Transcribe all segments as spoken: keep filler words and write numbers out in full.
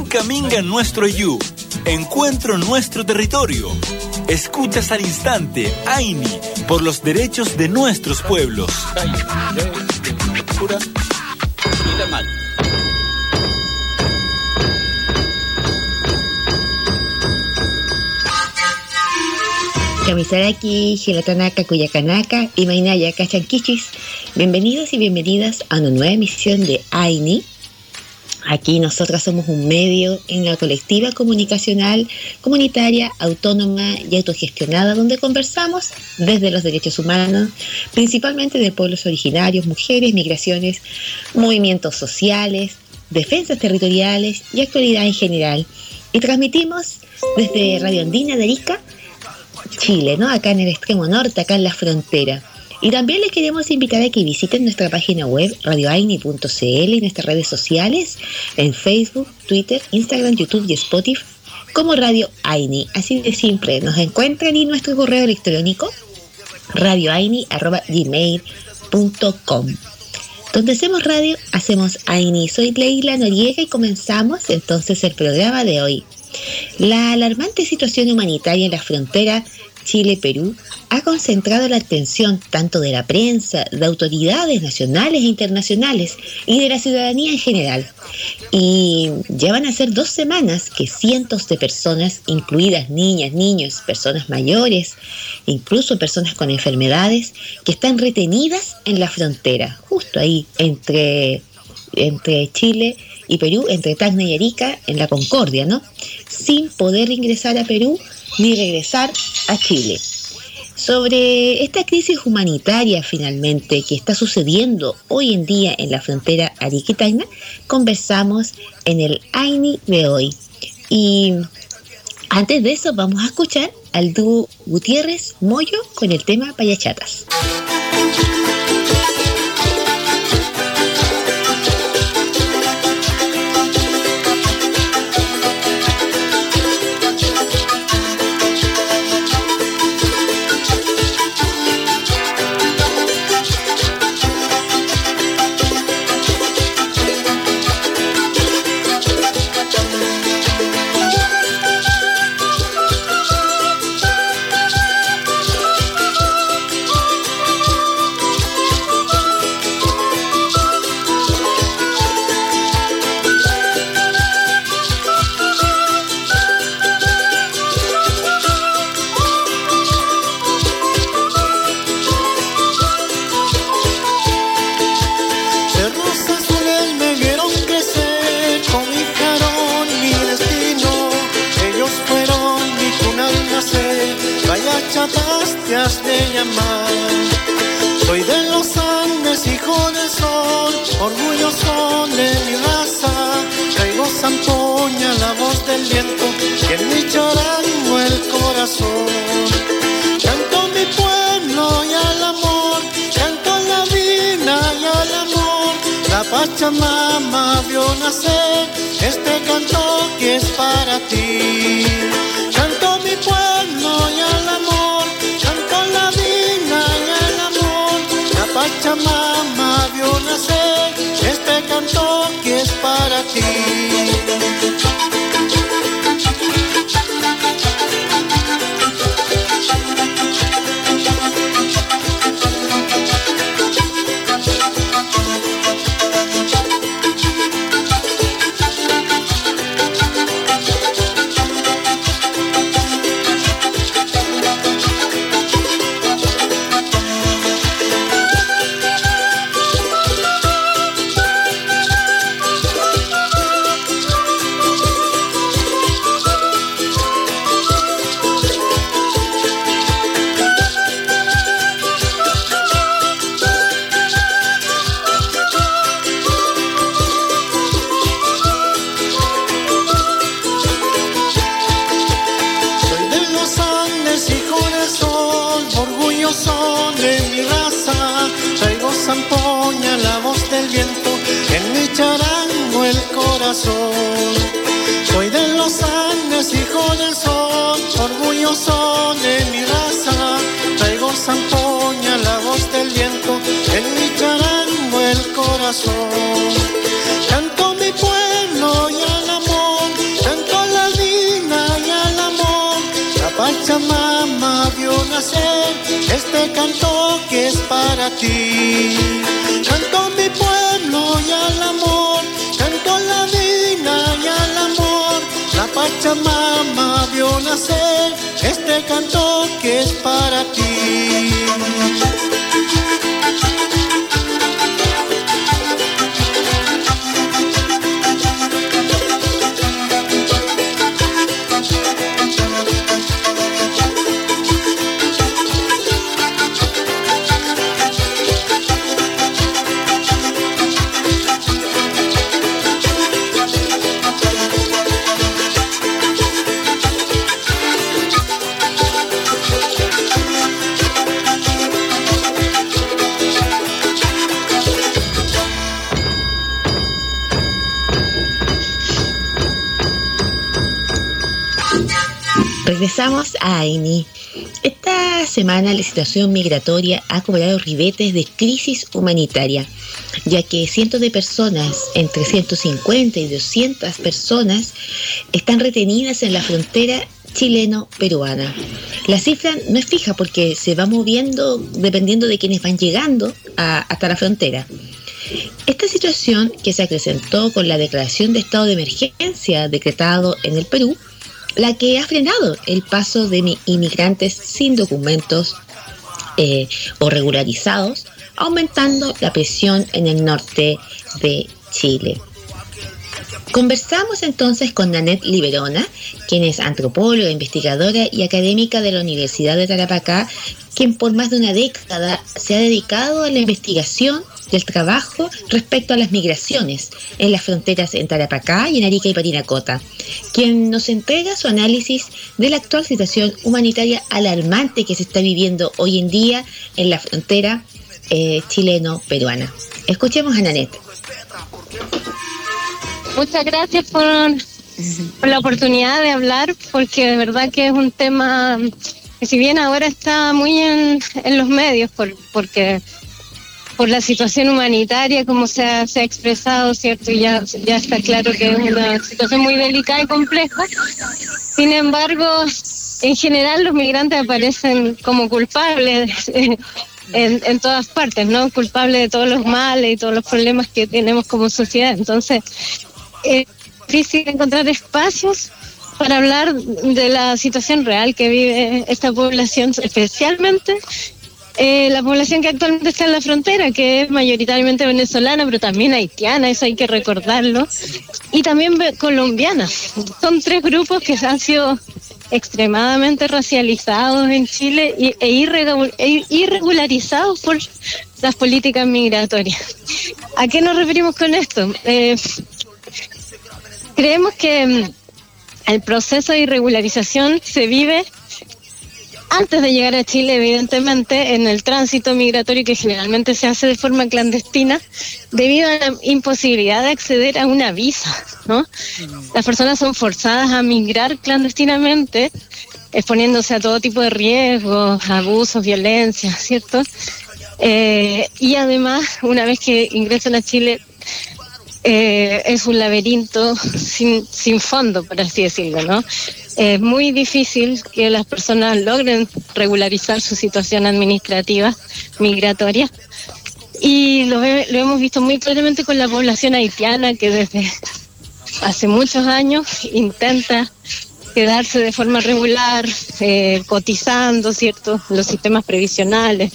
Caminga nuestro yu. Encuentro nuestro territorio. Escuchas al instante Aini por los derechos de nuestros pueblos. Kamisaraki, Hilatanaka, Kuyakanaka y Mainaya Kachankichis. Bienvenidos y bienvenidas a una nueva emisión de Aini. Aquí nosotras somos un medio en la colectiva comunicacional, comunitaria, autónoma y autogestionada, donde conversamos desde los derechos humanos, principalmente de pueblos originarios, mujeres, migraciones, movimientos sociales, defensas territoriales y actualidad en general. Y transmitimos desde Radio Andina de Arica, Chile, ¿no? Acá en el extremo norte, acá en la frontera. Y también les queremos invitar a que visiten nuestra página web radio aini punto c l y nuestras redes sociales en Facebook, Twitter, Instagram, YouTube y Spotify como Radio Aini. Así de simple, nos encuentran en nuestro correo electrónico radio aini arroba gmail punto com. Donde hacemos radio, hacemos Aini. Soy Leila Noriega y comenzamos entonces el programa de hoy. La alarmante situación humanitaria en la frontera Chile-Perú ha concentrado la atención tanto de la prensa, de autoridades nacionales e internacionales y de la ciudadanía en general. Y ya van a ser dos semanas que cientos de personas, incluidas niñas, niños, personas mayores, incluso personas con enfermedades, que están retenidas en la frontera, justo ahí entre, entre Chile y Perú, entre Tacna y Arica, en la Concordia, ¿no? Sin poder ingresar a Perú ni regresar a Chile. Sobre esta crisis humanitaria finalmente que está sucediendo hoy en día en la frontera Arica y Tacna, conversamos en el Aini de hoy. Y antes de eso vamos a escuchar al dúo Gutiérrez Moyo con el tema Payachatas. Te has de llamar. Soy de los Andes, hijo del sol, orgulloso de mi raza. Traigo zampoña, la voz del viento, y en mi charango el corazón. Canto mi pueblo y al amor, canto la vida y al amor. La Pachamama vio nacer este canto que es para ti. Canto mi pueblo y al amor, la vida y el amor. La Pachamama vio nacer este canto que es para ti. Soy de los Andes, hijo del sol, orgulloso de mi raza. Traigo zampoña, la voz del viento, en mi charango el corazón. Canto mi pueblo y al amor, nacer este canto que es para ti. Canto a mi pueblo y al amor, canto a la vida y al amor. La Pachamama vio nacer este canto que es para ti. Regresamos a Aini. Esta semana la situación migratoria ha cobrado ribetes de crisis humanitaria, ya que cientos de personas, entre ciento cincuenta y doscientas personas, están retenidas en la frontera chileno-peruana. La cifra no es fija porque se va moviendo dependiendo de quienes van llegando a, hasta la frontera. Esta situación, que se acrecentó con la declaración de estado de emergencia decretado en el Perú, la que ha frenado el paso de inmigrantes sin documentos eh, o regularizados, aumentando la presión en el norte de Chile. Conversamos entonces con Nanette Liberona, quien es antropóloga, investigadora y académica de la Universidad de Tarapacá, quien por más de una década se ha dedicado a la investigación del trabajo respecto a las migraciones en las fronteras en Tarapacá y en Arica y Parinacota, quien nos entrega su análisis de la actual situación humanitaria alarmante que se está viviendo hoy en día en la frontera eh, chileno-peruana. Escuchemos a Nanette. Muchas gracias por, por la oportunidad de hablar, porque de verdad que es un tema que, si bien ahora está muy en, en los medios, por, porque por la situación humanitaria, como se ha, se ha expresado, ¿cierto? Y ya, ya está claro que es una situación muy delicada y compleja. Sin embargo, en general los migrantes aparecen como culpables en, en todas partes, ¿no? Culpables de todos los males y todos los problemas que tenemos como sociedad. Entonces, es difícil encontrar espacios para hablar de la situación real que vive esta población, especialmente eh, la población que actualmente está en la frontera, que es mayoritariamente venezolana, pero también haitiana, eso hay que recordarlo, y también colombiana. Son tres grupos que han sido extremadamente racializados en Chile y, e, irregu- e irregularizados por las políticas migratorias. ¿A qué nos referimos con esto? Eh, creemos que el proceso de irregularización se vive antes de llegar a Chile, evidentemente, en el tránsito migratorio, que generalmente se hace de forma clandestina, debido a la imposibilidad de acceder a una visa, ¿no? Las personas son forzadas a migrar clandestinamente, exponiéndose a todo tipo de riesgos, abusos, violencia, ¿cierto? Eh, y además, una vez que ingresan a Chile, eh, es un laberinto sin, sin fondo, por así decirlo, ¿no? Es muy difícil que las personas logren regularizar su situación administrativa migratoria, y lo, ve, lo hemos visto muy claramente con la población haitiana, que desde hace muchos años intenta quedarse de forma regular, eh, cotizando, ¿cierto?, los sistemas previsionales,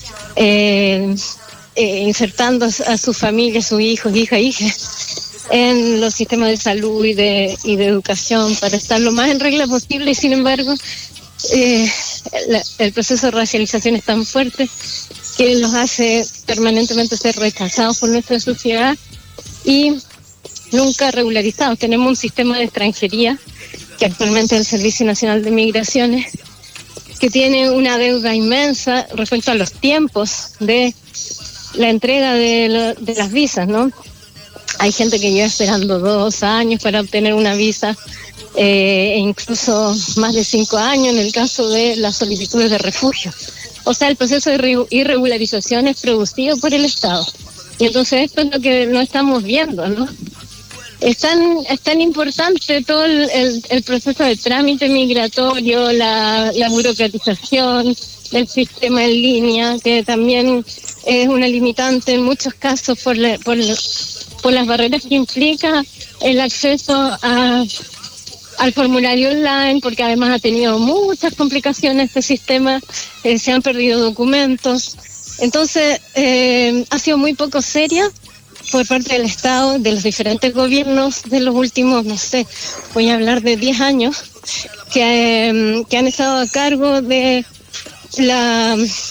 eh, eh, insertando a sus familias, sus hijos, hijas, hijas, en los sistemas de salud y de, y de educación para estar lo más en regla posible. Y sin embargo, eh, la, el proceso de racialización es tan fuerte que los hace permanentemente ser rechazados por nuestra sociedad y nunca regularizados. Tenemos un sistema de extranjería, que actualmente es el Servicio Nacional de Migraciones, que tiene una deuda inmensa respecto a los tiempos de la entrega de, lo, de las visas, ¿no? Hay gente que lleva esperando dos años para obtener una visa, eh, e incluso más de cinco años en el caso de las solicitudes de refugio. O sea, el proceso de irregularización es producido por el Estado. Y entonces esto es lo que no estamos viendo, ¿no? Es tan, es tan importante todo el, el, el proceso de trámite migratorio, la, la burocratización del sistema en línea, que también es una limitante en muchos casos por, la, por, por las barreras que implica el acceso a, al formulario online, porque además ha tenido muchas complicaciones este sistema, eh, se han perdido documentos. Entonces, eh, ha sido muy poco seria por parte del Estado, de los diferentes gobiernos de los últimos, no sé, voy a hablar de diez años, que, eh, que han estado a cargo de la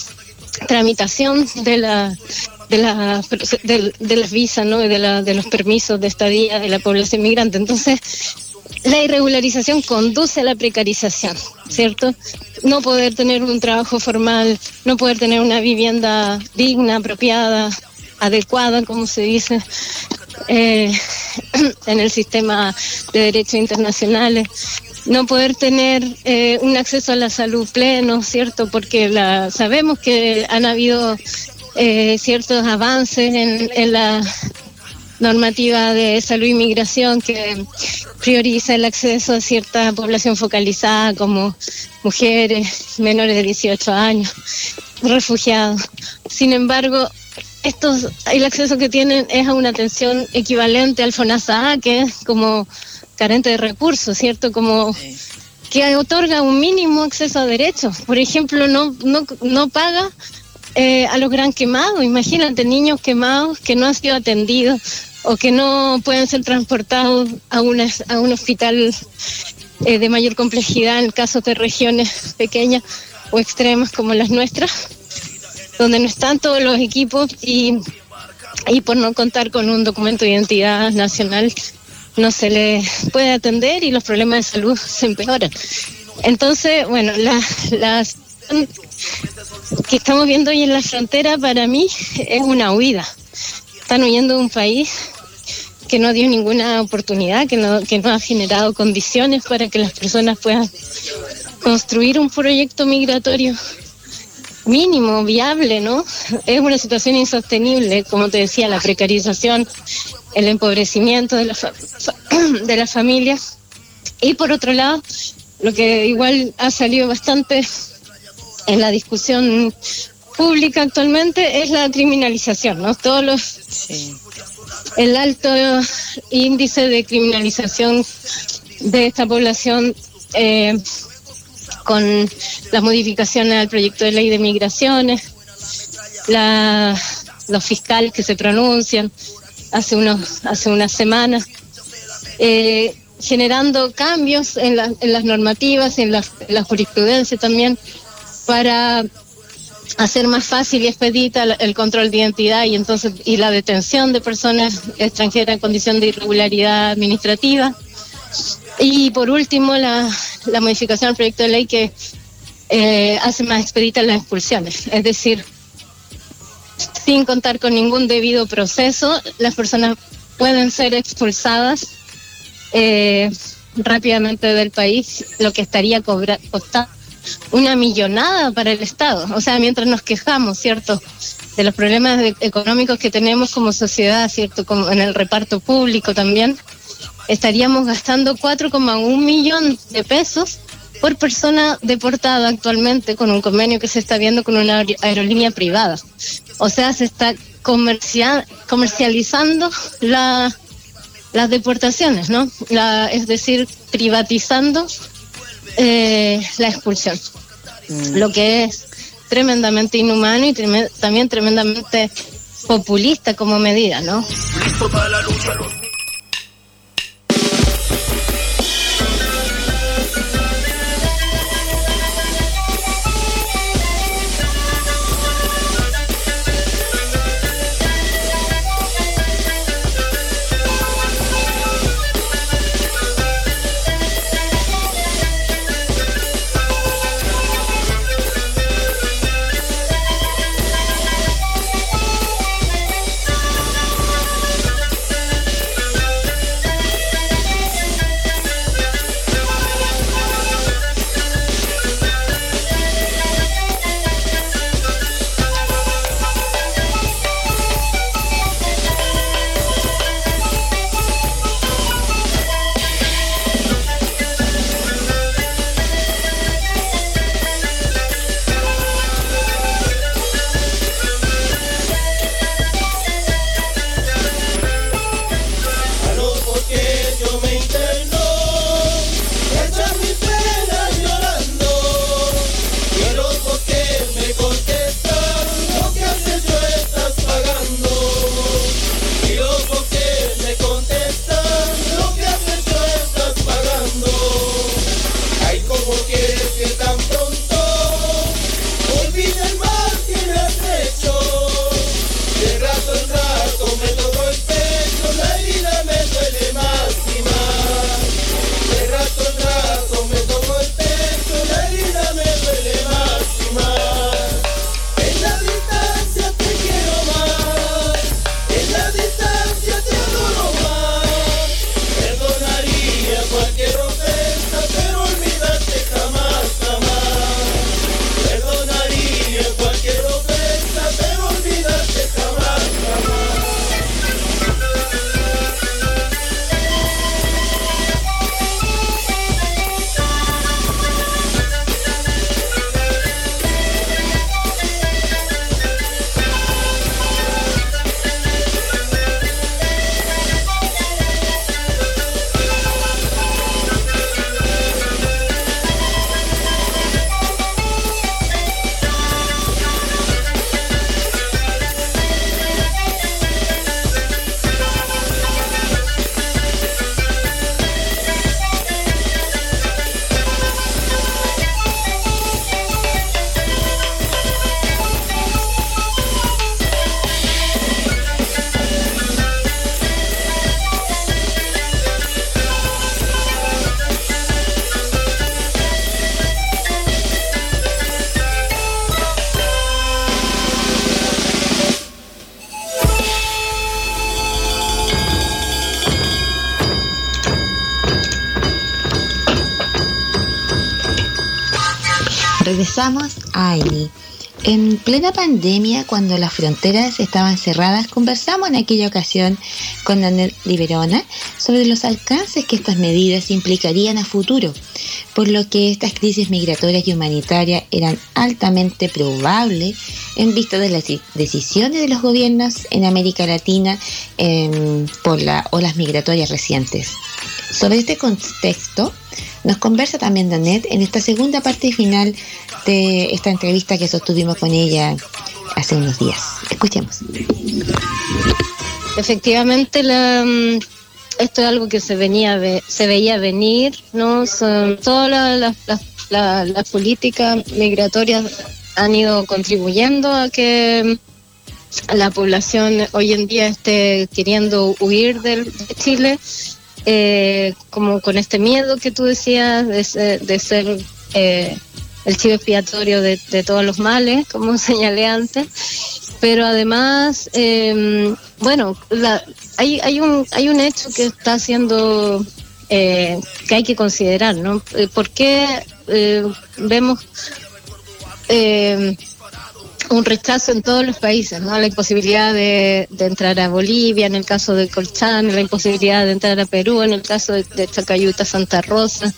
tramitación de la de la de, de las visas, ¿no? de la de los permisos de estadía de la población migrante. Entonces, la irregularización conduce a la precarización, ¿cierto? No poder tener un trabajo formal, no poder tener una vivienda digna, apropiada, adecuada, como se dice, eh, en el sistema de derechos internacionales, no poder tener eh, un acceso a la salud pleno, ¿cierto? Porque la, sabemos que han habido eh, ciertos avances en, en la normativa de salud y migración que prioriza el acceso a cierta población focalizada como mujeres, menores de dieciocho años, refugiados. Sin embargo, estos, el acceso que tienen es a una atención equivalente al FONASA, que es como carente de recursos, ¿cierto? Como sí. que otorga un mínimo acceso a derechos. Por ejemplo, no no no paga eh, a los gran quemados. Imagínate, niños quemados que no han sido atendidos o que no pueden ser transportados a, una, a un hospital eh, de mayor complejidad en casos de regiones pequeñas o extremas como las nuestras, donde no están todos los equipos y, y por no contar con un documento de identidad nacional no se les puede atender y los problemas de salud se empeoran. Entonces, bueno, la, la que estamos viendo hoy en la frontera para mí es una huida. Están huyendo de un país que no dio ninguna oportunidad, que no, que no ha generado condiciones para que las personas puedan construir un proyecto migratorio mínimo, viable, ¿no? Es una situación insostenible, como te decía, la precarización, el empobrecimiento de la fa- de las familias. Y por otro lado, lo que igual ha salido bastante en la discusión pública actualmente es la criminalización, ¿no? Todos los sí. el alto índice de criminalización de esta población eh, con las modificaciones al proyecto de ley de migraciones, la, los fiscales que se pronuncian hace unos hace unas semanas, eh, generando cambios en, la, en las normativas, en la, en la jurisprudencia también, para hacer más fácil y expedita el control de identidad y entonces y la detención de personas extranjeras en condición de irregularidad administrativa. Y por último, la, la modificación al proyecto de ley que eh, hace más expeditas las expulsiones, es decir, sin contar con ningún debido proceso, las personas pueden ser expulsadas eh, rápidamente del país, lo que estaría cobra, costando una millonada para el Estado. O sea, mientras nos quejamos, ¿cierto?, de los problemas de, económicos que tenemos como sociedad, ¿cierto?, como en el reparto público también, estaríamos gastando cuatro coma uno millón de pesos por persona deportada actualmente con un convenio que se está viendo con una aerolínea privada. O sea, se está comercial, comercializando la, las deportaciones, ¿no? La, es decir, privatizando eh, la expulsión. Mm. Lo que es tremendamente inhumano y trem- también tremendamente populista como medida, ¿no? Listo para la lucha, los... Regresamos a Aini. En plena pandemia, cuando las fronteras estaban cerradas, conversamos en aquella ocasión con Annette Liberona sobre los alcances que estas medidas implicarían a futuro, por lo que estas crisis migratorias y humanitarias eran altamente probables en vista de las decisiones de los gobiernos en América Latina eh, por las olas migratorias recientes. Sobre este contexto, nos conversa también Annette en esta segunda parte final de esta entrevista que sostuvimos con ella hace unos días. Escuchemos. Efectivamente, la, esto es algo que se venía se veía venir, ¿no? Son, todas las la, la, la, la políticas migratorias han ido contribuyendo a que la población hoy en día esté queriendo huir de, de Chile. Eh, como con este miedo que tú decías de, de ser eh, el chivo expiatorio de, de todos los males, como señalé antes, pero además, eh, bueno, la, hay, hay, un, hay un hecho que está siendo, eh, que hay que considerar, ¿no? ¿Por qué eh, vemos eh, un rechazo en todos los países, ¿no? La imposibilidad de, de entrar a Bolivia, en el caso de Colchán, la imposibilidad de entrar a Perú, en el caso de, de Chacayuta, Santa Rosa.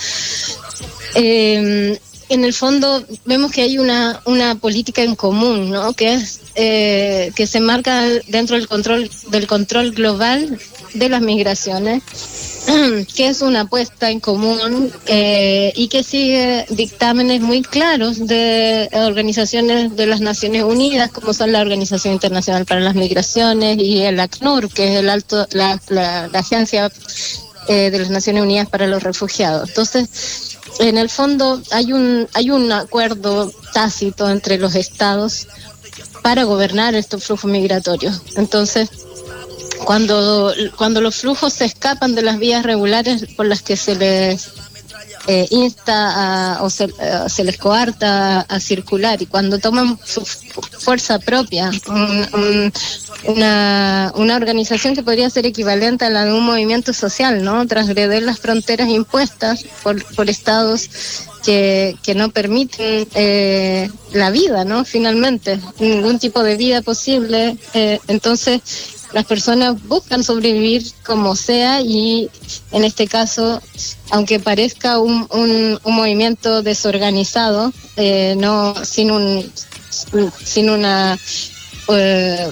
Eh, en el fondo vemos que hay una, una política en común, ¿no? Que es eh, que se marca dentro del control del control global de las migraciones, que es una apuesta en común eh, y que sigue dictámenes muy claros de organizaciones de las Naciones Unidas, como son la Organización Internacional para las Migraciones y el ACNUR, que es el alto la, la, la agencia eh, de las Naciones Unidas para los Refugiados. Entonces, en el fondo hay un hay un acuerdo tácito entre los estados para gobernar estos flujos migratorios. Entonces, Cuando, cuando los flujos se escapan de las vías regulares por las que se les eh, insta a, o se, uh, se les coarta a, a circular, y cuando toman su fuerza propia, un, un, una, una organización que podría ser equivalente a la de un movimiento social, ¿no? Transgreder las fronteras impuestas por, por estados que, que no permiten eh, la vida, ¿no? Finalmente, ningún tipo de vida posible. Eh, entonces, las personas buscan sobrevivir como sea, y en este caso, aunque parezca un, un, un movimiento desorganizado, eh, no sin un sin una eh,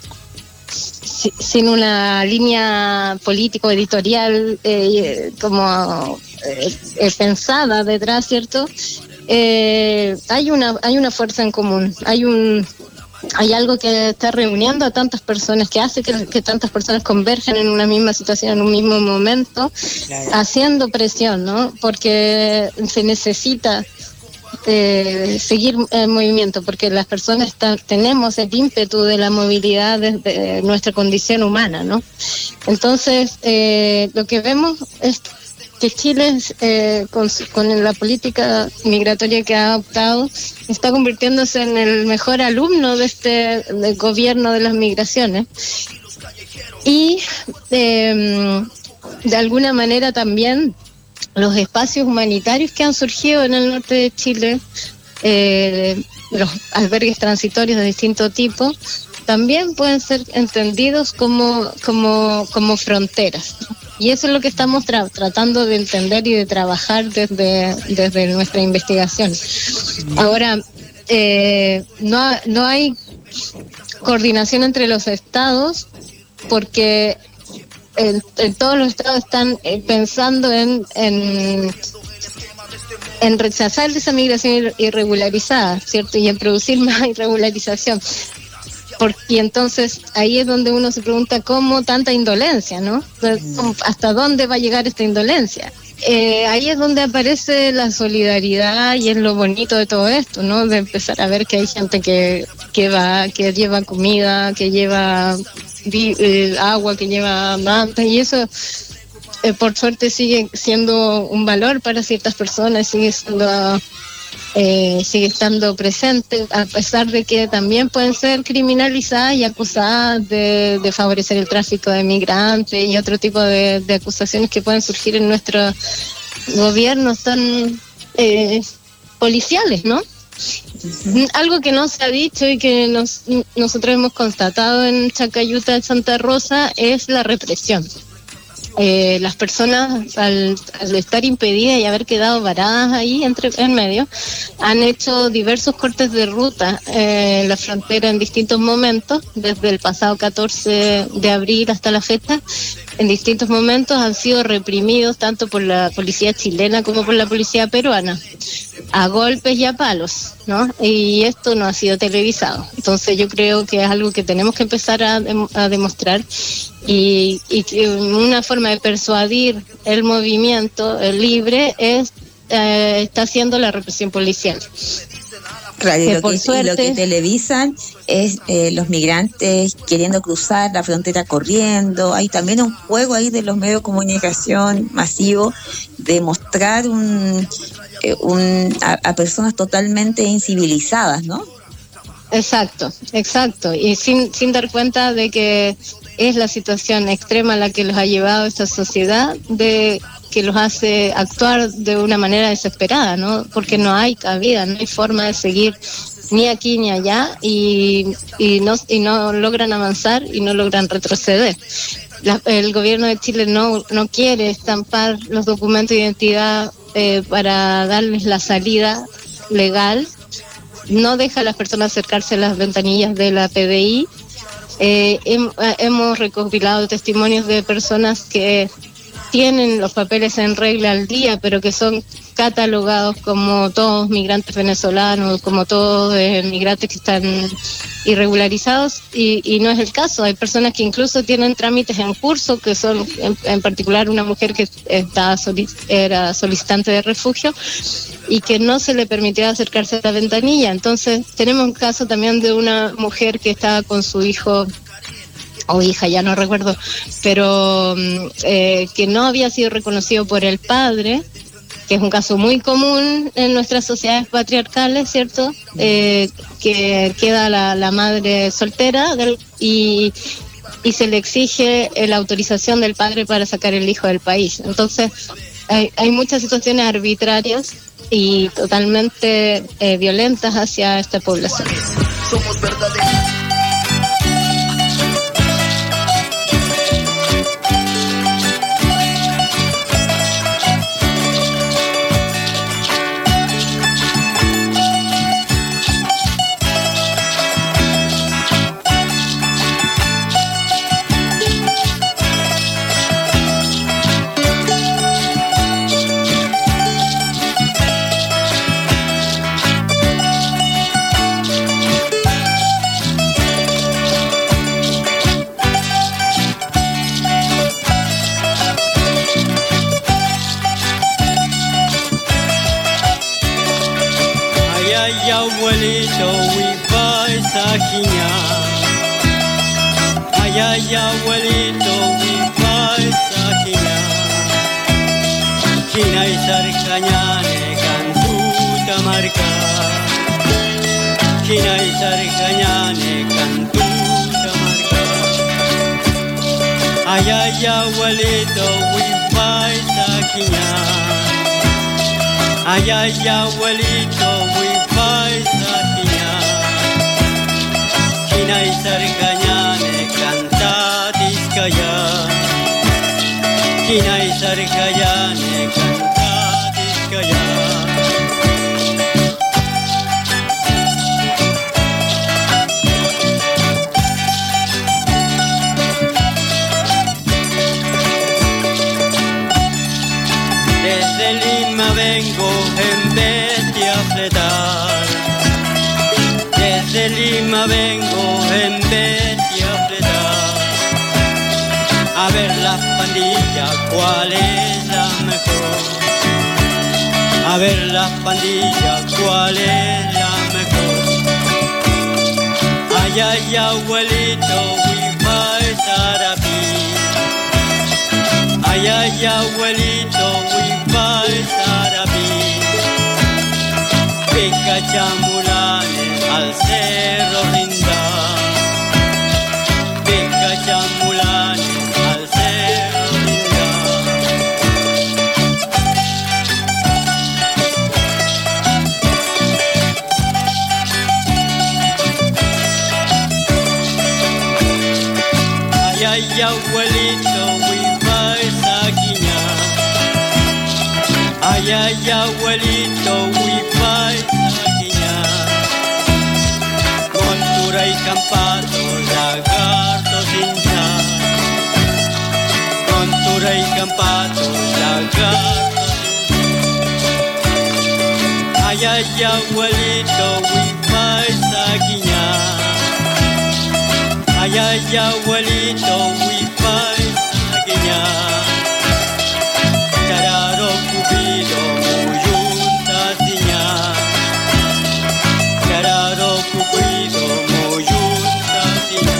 sin una línea político editorial eh, como eh, pensada detrás, ¿cierto? Eh, hay una hay una fuerza en común, hay un Hay algo que está reuniendo a tantas personas, que hace que, que tantas personas converjan en una misma situación, en un mismo momento, claro, haciendo presión, ¿no? Porque se necesita eh, seguir el movimiento, porque las personas está, tenemos el ímpetu de la movilidad desde nuestra condición humana, ¿no? Entonces, eh, lo que vemos es que Chile, eh, con, con la política migratoria que ha adoptado, está convirtiéndose en el mejor alumno de este del gobierno de las migraciones. Y eh, de alguna manera también los espacios humanitarios que han surgido en el norte de Chile, eh, los albergues transitorios de distinto tipo, también pueden ser entendidos como, como, como fronteras, ¿no? Y eso es lo que estamos tra- tratando de entender y de trabajar desde, desde nuestra investigación. Ahora, eh, no, ha, no hay coordinación entre los estados, porque en, en todos los estados están eh, pensando en, en, en rechazar esa migración irregularizada, ¿cierto? Y en producir más irregularización. Porque, y entonces ahí es donde uno se pregunta cómo tanta indolencia, ¿no? ¿Hasta dónde va a llegar esta indolencia? Eh, ahí es donde aparece la solidaridad, y es lo bonito de todo esto, ¿no? De empezar a ver que hay gente que, que va, que lleva comida, que lleva vi, eh, agua, que lleva mantas, y eso eh, por suerte sigue siendo un valor para ciertas personas, sigue siendo... Eh, sigue estando presente, a pesar de que también pueden ser criminalizadas y acusadas de, de favorecer el tráfico de migrantes y otro tipo de, de acusaciones que pueden surgir en nuestros gobiernos tan eh, policiales, ¿no? Algo que no se ha dicho y que nos, nosotros hemos constatado en Chacayuta, en Santa Rosa, es la represión. Eh, las personas, al, al estar impedidas y haber quedado varadas ahí entre, en medio, han hecho diversos cortes de ruta eh, en la frontera en distintos momentos, desde el pasado catorce de abril hasta la fecha. En distintos momentos han sido reprimidos tanto por la policía chilena como por la policía peruana, a golpes y a palos, ¿no? Y esto no ha sido televisado. Entonces yo creo que es algo que tenemos que empezar a, a demostrar y, y que una forma de persuadir el movimiento el libre es eh, está haciendo la represión policial. Claro, y que lo, por que, suerte, y lo que televisan es eh, los migrantes queriendo cruzar la frontera corriendo. Hay también un juego ahí de los medios de comunicación masivo de mostrar un, eh, un a, a personas totalmente incivilizadas, ¿no? Exacto, exacto, y sin, sin dar cuenta de que es la situación extrema a la que los ha llevado esta sociedad, de que los hace actuar de una manera desesperada, ¿no? Porque no hay cabida, no hay forma de seguir ni aquí ni allá y, y, no, y no logran avanzar y no logran retroceder. La, el gobierno de Chile no, no quiere estampar los documentos de identidad eh, para darles la salida legal, no deja a las personas acercarse a las ventanillas de la P D I. Eh, hem, hemos recopilado testimonios de personas que tienen los papeles en regla al día, pero que son catalogados como todos migrantes venezolanos, como todos eh, migrantes que están irregularizados, y, y no es el caso. Hay personas que incluso tienen trámites en curso, que son en, en particular una mujer que estaba solic- era solicitante de refugio y que no se le permitió acercarse a la ventanilla. Entonces tenemos un caso también de una mujer que estaba con su hijo o hija, ya no recuerdo, pero eh, que no había sido reconocido por el padre, que es un caso muy común en nuestras sociedades patriarcales, ¿cierto? Eh, que queda la, la madre soltera del, y, y se le exige la autorización del padre para sacar el hijo del país. Entonces, hay, hay muchas situaciones arbitrarias y totalmente eh, violentas hacia esta población. Somos verdaderos. Abuelito, wifi sakinya. Ay, ay, abuelito, wifi sakinya. Kina y sarcañane cantuta marca. Kina y sarcañane cantuta marca. Ay, ay, abuelito, wifi sakinya. Ay, ay, abuelito, wifi sakinya. Kina y sarcañane canta discaya. Kina y sarcañane canta discaya. Desde Lima vengo en vez de afletar. Desde Lima vengo en vez de afletar. A ver las pandillas, cuál es la mejor. A ver las pandillas, cuál es la mejor. Ay, ay, abuelito, wifi sarapí. Ay, ay, abuelito, wifi sarapí. Pica chamulane al cerro rinda. Pica chamulane al cerro rinda. abuelito, wifi saquiña. Ay, ay, abuelito, wifi saquiña. Montura y campato, lagarto cincha. Montura y campato, lagarto cincha. Ay, ay, abuelito, wifi saquiña. Ay, ay, abuelito, wifi saquiña. Tararo cupido, muyunta tiña. Tararo cupido, muyunta tiña.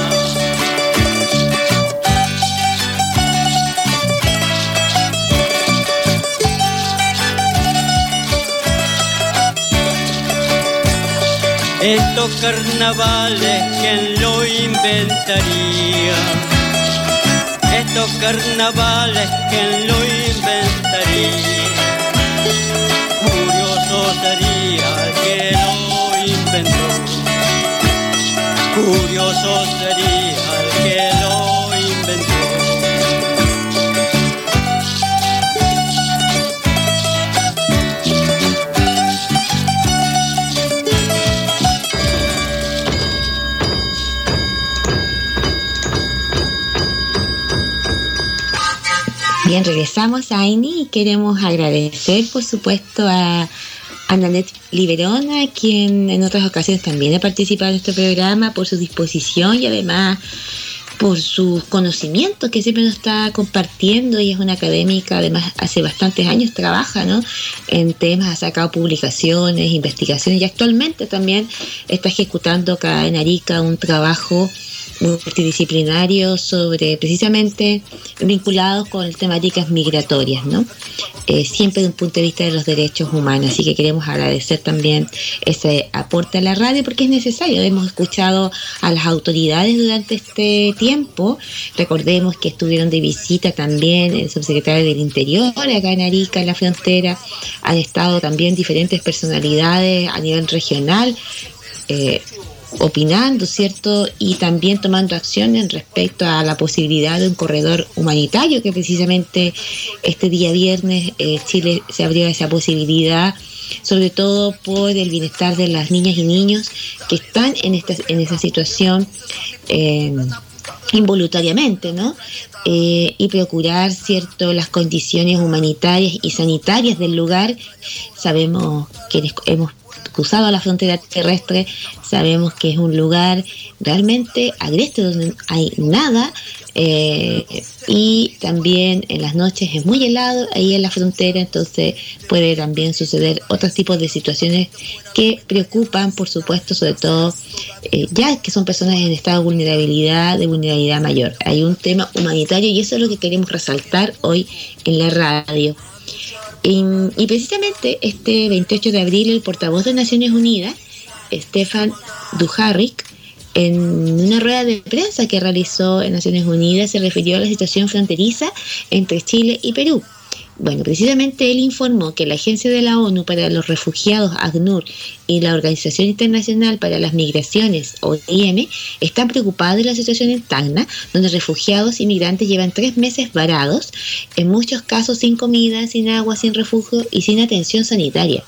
Estos carnavales, ¿quién lo inventaría? Estos carnavales, ¿quién lo inventaría? Curioso sería el que lo inventó. Curioso sería el que lo inventó. Bien, regresamos a Aini y queremos agradecer, por supuesto, a, a Nanette Liberona, quien en otras ocasiones también ha participado en este programa, por su disposición y además por sus conocimientos que siempre nos está compartiendo. Ella es una académica, además hace bastantes años trabaja, ¿no?, en temas, ha sacado publicaciones, investigaciones y actualmente también está ejecutando acá en Arica un trabajo multidisciplinario sobre precisamente vinculados con temáticas migratorias, ¿no? Eh, siempre desde un punto de vista de los derechos humanos. Así que queremos agradecer también ese aporte a la radio porque es necesario. Hemos escuchado a las autoridades durante este tiempo. Recordemos que estuvieron de visita también el subsecretario del Interior acá en Arica, en la frontera. Han estado también diferentes personalidades a nivel regional eh, opinando, ¿cierto? Y también tomando acciones respecto a la posibilidad de un corredor humanitario, que precisamente este día viernes eh, Chile se abrió esa posibilidad, sobre todo por el bienestar de las niñas y niños que están en esta en esa situación eh, involuntariamente, ¿no? Eh, y procurar, ¿cierto?, las condiciones humanitarias y sanitarias del lugar. Sabemos que hemos cruzado la frontera terrestre, sabemos que es un lugar realmente agreste donde no hay nada, eh, y también en las noches es muy helado ahí en la frontera, entonces puede también suceder otros tipos de situaciones que preocupan, por supuesto, sobre todo eh, ya que son personas en estado de vulnerabilidad, de vulnerabilidad mayor. Hay un tema humanitario y eso es lo que queremos resaltar hoy en la radio. Y, y precisamente este veintiocho de abril el portavoz de Naciones Unidas, Stefan Dujarric, en una rueda de prensa que realizó en Naciones Unidas, se refirió a la situación fronteriza entre Chile y Perú. Bueno, precisamente él informó que la Agencia de la ONU para los Refugiados, ACNUR, y la Organización Internacional para las Migraciones, O I M, están preocupados de la situación en Tacna, donde refugiados y migrantes llevan tres meses varados, en muchos casos sin comida, sin agua, sin refugio y sin atención sanitaria.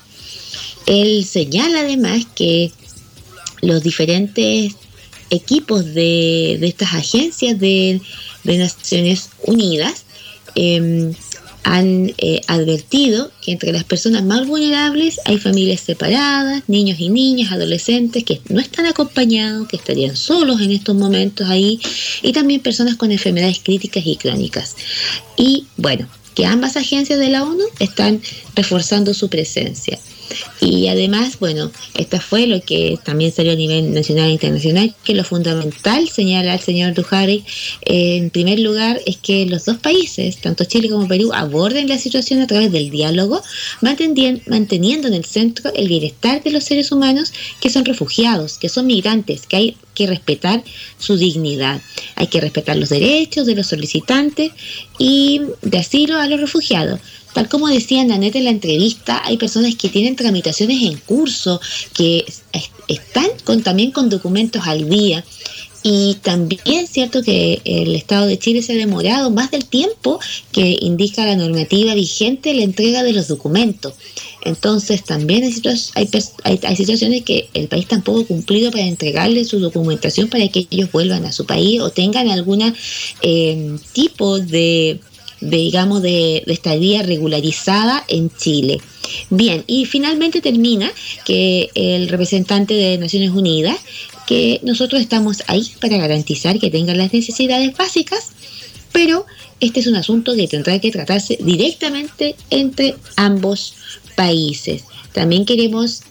Él señala además que los diferentes equipos de, de estas agencias de, de Naciones Unidas eh, han eh, advertido que entre las personas más vulnerables hay familias separadas, niños y niñas, adolescentes que no están acompañados, que estarían solos en estos momentos ahí, y también personas con enfermedades críticas y crónicas. Y bueno, que ambas agencias de la ONU están reforzando su presencia. Y además, bueno, esto fue lo que también salió a nivel nacional e internacional, que lo fundamental, señala el señor Dujarric, eh, en primer lugar, es que los dos países, tanto Chile como Perú, aborden la situación a través del diálogo, manteniendo en el centro el bienestar de los seres humanos que son refugiados, que son migrantes, que hay que respetar su dignidad. Hay que respetar los derechos de los solicitantes y de asilo a los refugiados. Tal como decía Nanette en la entrevista, hay personas que tienen tramitaciones en curso, que están con, también con documentos al día, Y también es cierto que el Estado de Chile se ha demorado más del tiempo que indica la normativa vigente la entrega de los documentos. Entonces también hay, situa- hay, hay, hay situaciones que el país tampoco ha cumplido para entregarle su documentación para que ellos vuelvan a su país o tengan algún eh, tipo de, de digamos, de, de estadía regularizada en Chile. Bien, y finalmente termina que el representante de Naciones Unidas, que nosotros estamos ahí para garantizar que tengan las necesidades básicas, pero este es un asunto que tendrá que tratarse directamente entre ambos países. También queremos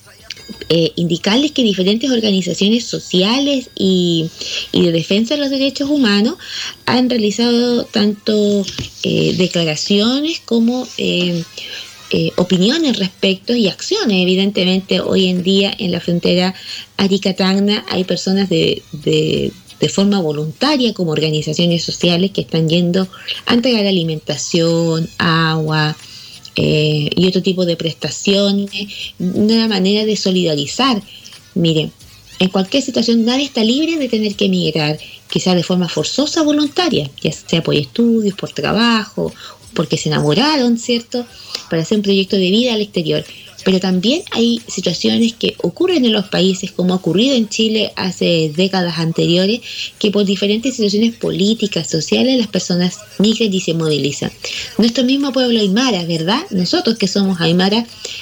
eh, indicarles que diferentes organizaciones sociales y, y de defensa de los derechos humanos han realizado tanto eh, declaraciones como eh, Eh, opiniones respecto y acciones. Evidentemente hoy en día en la frontera Arica-Tacna hay personas de, de, de forma voluntaria como organizaciones sociales que están yendo a entregar alimentación, agua eh, y otro tipo de prestaciones, una manera de solidarizar. Miren, en cualquier situación nadie está libre de tener que emigrar, quizás de forma forzosa o voluntaria, ya sea por estudios, por trabajo, porque se enamoraron, ¿cierto?, para hacer un proyecto de vida al exterior. Pero también hay situaciones que ocurren en los países, como ha ocurrido en Chile hace décadas anteriores, que por diferentes situaciones políticas, sociales, las personas migran y se movilizan. Nuestro mismo pueblo aymara, ¿verdad? Nosotros que somos aymara,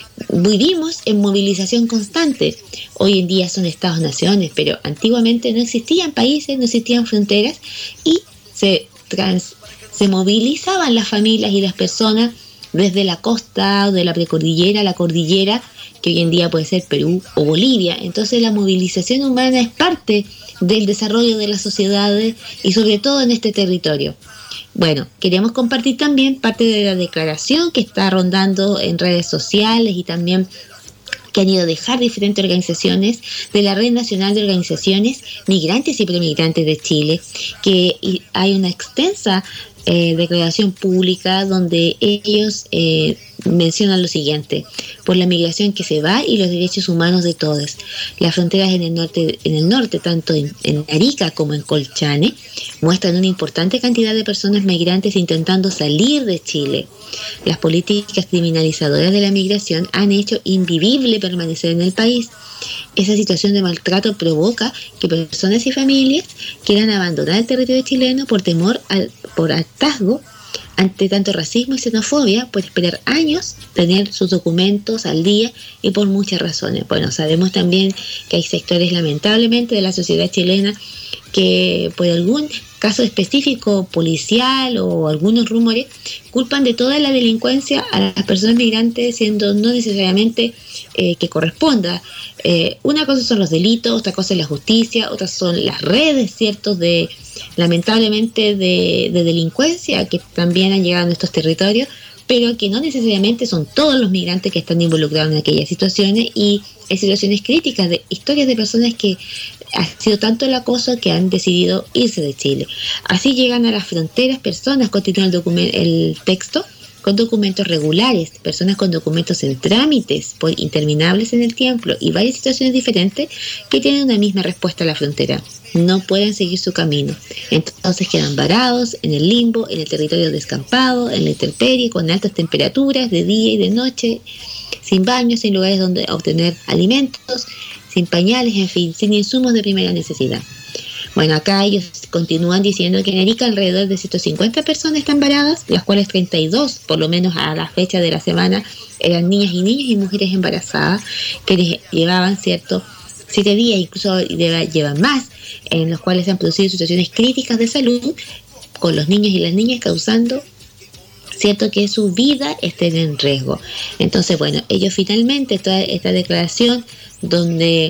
vivimos en movilización constante. Hoy en día son estados-naciones, pero antiguamente no existían países, no existían fronteras y se trans se movilizaban las familias y las personas desde la costa, de la precordillera a la cordillera, que hoy en día puede ser Perú o Bolivia. Entonces la movilización humana es parte del desarrollo de las sociedades y sobre todo en este territorio. Bueno, queremos compartir también parte de la declaración que está rondando en redes sociales y también que han ido a dejar diferentes organizaciones de la Red Nacional de Organizaciones Migrantes y Premigrantes de Chile, que hay una extensa Eh, declaración pública donde ellos eh, mencionan lo siguiente: por la migración que se va y los derechos humanos de todos. Las fronteras en el norte, en el norte tanto en, en Arica como en Colchane, muestran una importante cantidad de personas migrantes intentando salir de Chile. Las políticas criminalizadoras de la migración han hecho invivible permanecer en el país. Esa situación de maltrato provoca que personas y familias quieran abandonar el territorio chileno por temor al, por hartazgo ante tanto racismo y xenofobia, por esperar años tener sus documentos al día y por muchas razones. Bueno, sabemos también que hay sectores lamentablemente de la sociedad chilena que por algún caso específico policial o algunos rumores culpan de toda la delincuencia a las personas migrantes, siendo no necesariamente eh, que corresponda. Eh, una cosa son los delitos, otra cosa es la justicia, otras son las redes, ¿cierto?, de lamentablemente de, de delincuencia que también han llegado a nuestros territorios, pero que no necesariamente son todos los migrantes que están involucrados en aquellas situaciones, y hay situaciones críticas de historias de personas que ha sido tanto el acoso que han decidido irse de Chile. Así llegan a las fronteras personas, continúa el, document- el texto, con documentos regulares, personas con documentos en trámites por interminables en el tiempo y varias situaciones diferentes que tienen una misma respuesta a la frontera. No pueden seguir su camino. Entonces quedan varados en el limbo, en el territorio descampado, en la intemperie, con altas temperaturas de día y de noche, sin baños, sin lugares donde obtener alimentos, sin pañales, en fin, sin insumos de primera necesidad. Bueno, acá ellos continúan diciendo que en Arica alrededor de ciento cincuenta personas están varadas, las cuales treinta y dos, por lo menos a la fecha de la semana, eran niñas y niños y mujeres embarazadas que llevaban, ¿cierto?, siete días, incluso llevan más, en los cuales se han producido situaciones críticas de salud con los niños y las niñas, causando, cierto, que su vida esté en riesgo. Entonces, bueno, ellos finalmente, toda esta declaración donde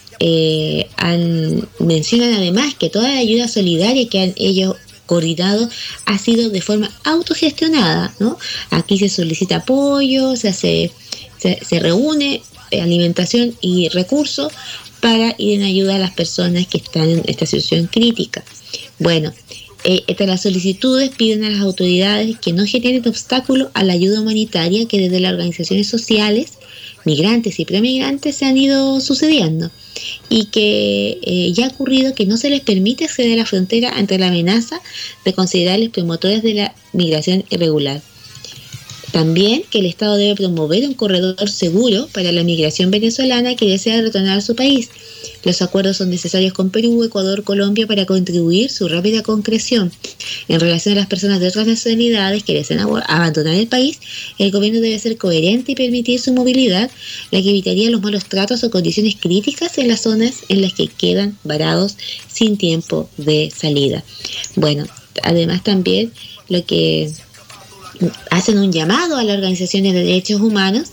eh, han, mencionan además que toda la ayuda solidaria que han ellos coordinado ha sido de forma autogestionada, ¿no? Aquí se solicita apoyo, se hace, se, se reúne alimentación y recursos para ir en ayuda a las personas que están en esta situación crítica. Bueno, Eh, entre las solicitudes piden a las autoridades que no generen obstáculos a la ayuda humanitaria que desde las organizaciones sociales, migrantes y premigrantes se han ido sucediendo, y que eh, ya ha ocurrido que no se les permite acceder a la frontera ante la amenaza de considerarles promotores de la migración irregular. También que el Estado debe promover un corredor seguro para la migración venezolana que desea retornar a su país. Los acuerdos son necesarios con Perú, Ecuador, Colombia para contribuir su rápida concreción. En relación a las personas de otras nacionalidades que desean abandonar el país, el gobierno debe ser coherente y permitir su movilidad, la que evitaría los malos tratos o condiciones críticas en las zonas en las que quedan varados sin tiempo de salida. Bueno, además también lo que hacen un llamado a las organizaciones de derechos humanos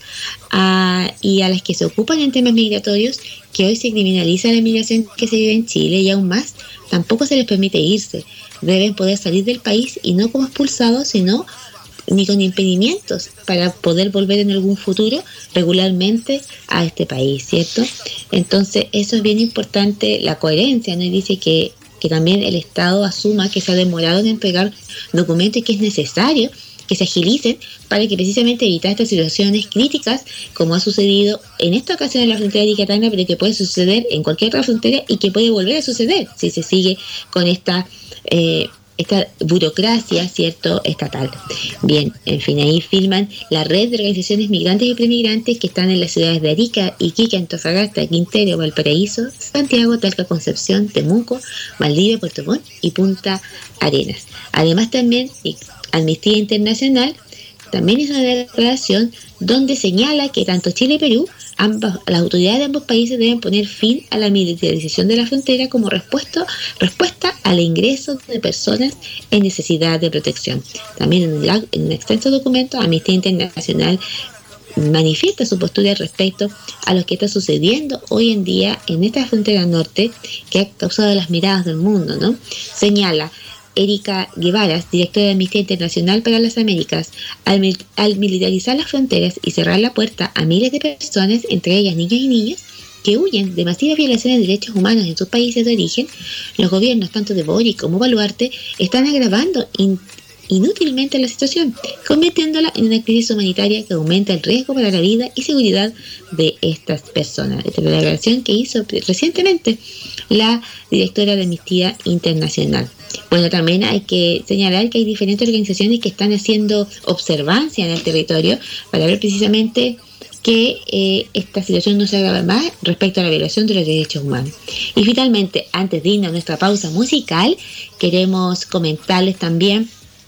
a, y a las que se ocupan en temas migratorios, que hoy se criminaliza la migración que se vive en Chile, y aún más, tampoco se les permite irse. Deben poder salir del país, y no como expulsados, sino ni con impedimentos, para poder volver en algún futuro regularmente a este país, ¿cierto? Entonces eso es bien importante, la coherencia, ¿no? Y dice que, que también el Estado asuma que se ha demorado en entregar documentos y que es necesario que se agilicen para que precisamente evitar estas situaciones críticas, como ha sucedido en esta ocasión en la frontera de Iquitana, pero que puede suceder en cualquier otra frontera y que puede volver a suceder si se sigue con esta eh, esta burocracia, ¿cierto?, estatal. Bien, en fin, ahí firman la red de organizaciones migrantes y premigrantes que están en las ciudades de Arica, Iquique, Antofagasta, Quintero, Valparaíso, Santiago, Talca, Concepción, Temuco, Valdivia, Puerto Montt y Punta Arenas. Además también Amnistía Internacional también hizo una declaración donde señala que tanto Chile y Perú, ambas, las autoridades de ambos países deben poner fin a la militarización de la frontera como respuesta, respuesta al ingreso de personas en necesidad de protección. También en, el, en un extenso documento, Amnistía Internacional manifiesta su postura respecto a lo que está sucediendo hoy en día en esta frontera norte, que ha causado las miradas del mundo, ¿no? Señala Erika Guevara, directora de Amnistía Internacional para las Américas, al, mil, al militarizar las fronteras y cerrar la puerta a miles de personas, entre ellas niños y niñas, que huyen de masivas violaciones de derechos humanos en sus países de origen, los gobiernos tanto de Boric como Boluarte están agravando in, inútilmente la situación, convirtiéndola en una crisis humanitaria que aumenta el riesgo para la vida y seguridad de estas personas. Esta es la declaración que hizo recientemente la directora de Amnistía Internacional. Bueno, también hay que señalar que hay diferentes organizaciones que están haciendo observancia en el territorio para ver precisamente que eh, esta situación no se agrava más respecto a la violación de los derechos humanos. Y finalmente, antes de irnos a nuestra pausa musical, queremos comentarles también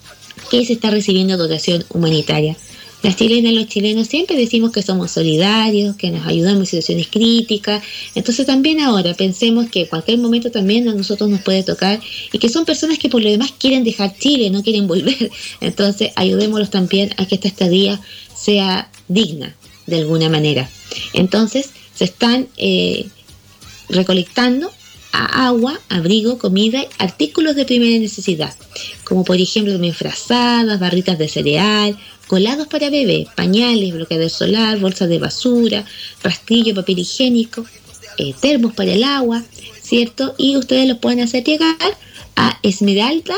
que se está recibiendo dotación humanitaria. Las chilenas y los chilenos siempre decimos que somos solidarios, que nos ayudamos en situaciones críticas. Entonces también ahora pensemos que en cualquier momento también a nosotros nos puede tocar, y que son personas que por lo demás quieren dejar Chile, no quieren volver. Entonces ayudémoslos también a que esta estadía sea digna de alguna manera. Entonces se están eh, recolectando a agua, abrigo, comida, artículos de primera necesidad, como por ejemplo también frazadas, barritas de cereal, colados para bebé, pañales, bloqueador solar, bolsas de basura, rastrillo, papel higiénico, eh, termos para el agua, ¿cierto? Y ustedes los pueden hacer llegar a Esmeralda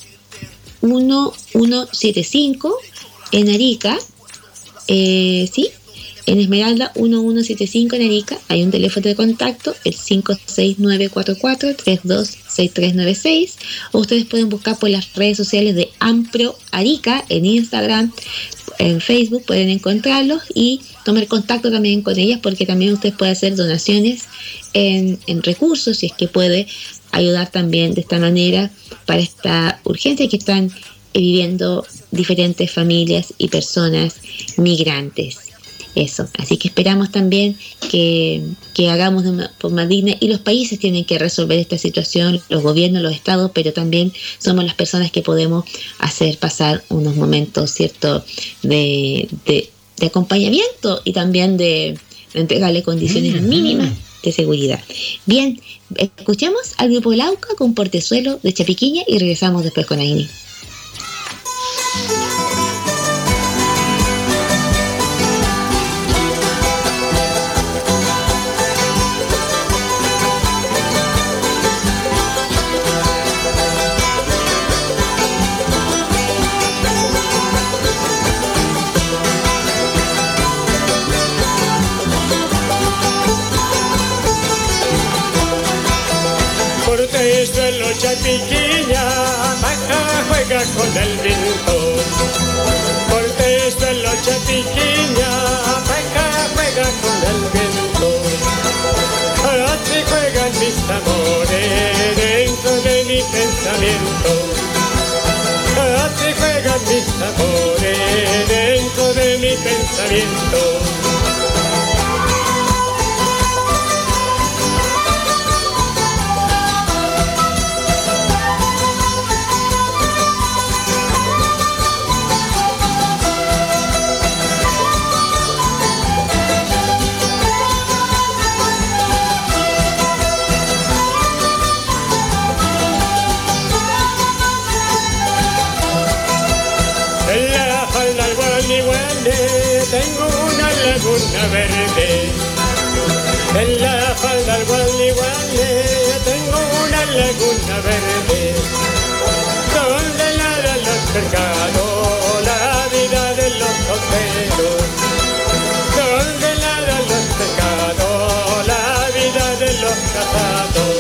uno uno siete cinco en Arica, eh, ¿sí? En Esmeralda uno uno siete cinco en Arica hay un teléfono de contacto, el cinco seis nueve cuatro cuatro tres dos seis tres nueve seis, o ustedes pueden buscar por las redes sociales de Ampro Arica en Instagram, en Facebook, pueden encontrarlos y tomar contacto también con ellas, porque también usted puede hacer donaciones en, en recursos, si es que puede ayudar también de esta manera para esta urgencia que están viviendo diferentes familias y personas migrantes. Eso, así que esperamos también que, que hagamos de una forma digna, y los países tienen que resolver esta situación, los gobiernos, los estados, pero también somos las personas que podemos hacer pasar unos momentos, ¿cierto?, de, de, de acompañamiento y también de, de entregarle condiciones mínimas de seguridad. Bien, escuchamos al grupo Lauca con Portezuelo de Chapiquiña y regresamos después con Aini. suelo chapiquiña, vaca juega con el viento. Por el suelo chapiquiña, vaca juega con el viento. Así juegan mis amores dentro de mi pensamiento. Así juegan mis amores dentro de mi pensamiento. Tengo una laguna verde, en la falda al gualiguale tengo una laguna verde, donde nada los pescados, la vida de los solteros, donde nada los pescados, la vida de los casados.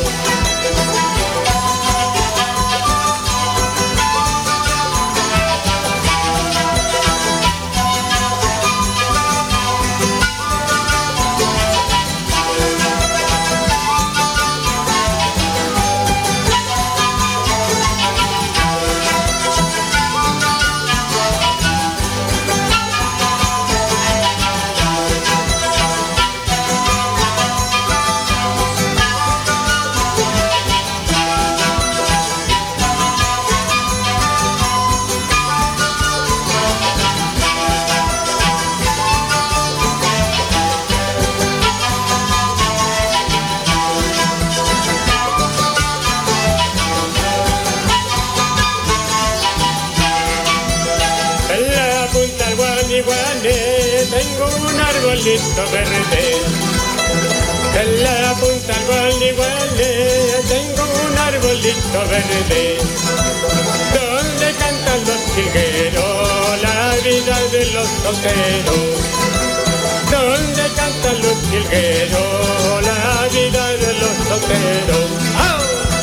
Tengo un arbolito verde, en la punta al gualiguale tengo un arbolito verde, donde cantan los jilgueros, la vida de los solteros, donde cantan los jilgueros, la vida de los solteros. ¡Oh!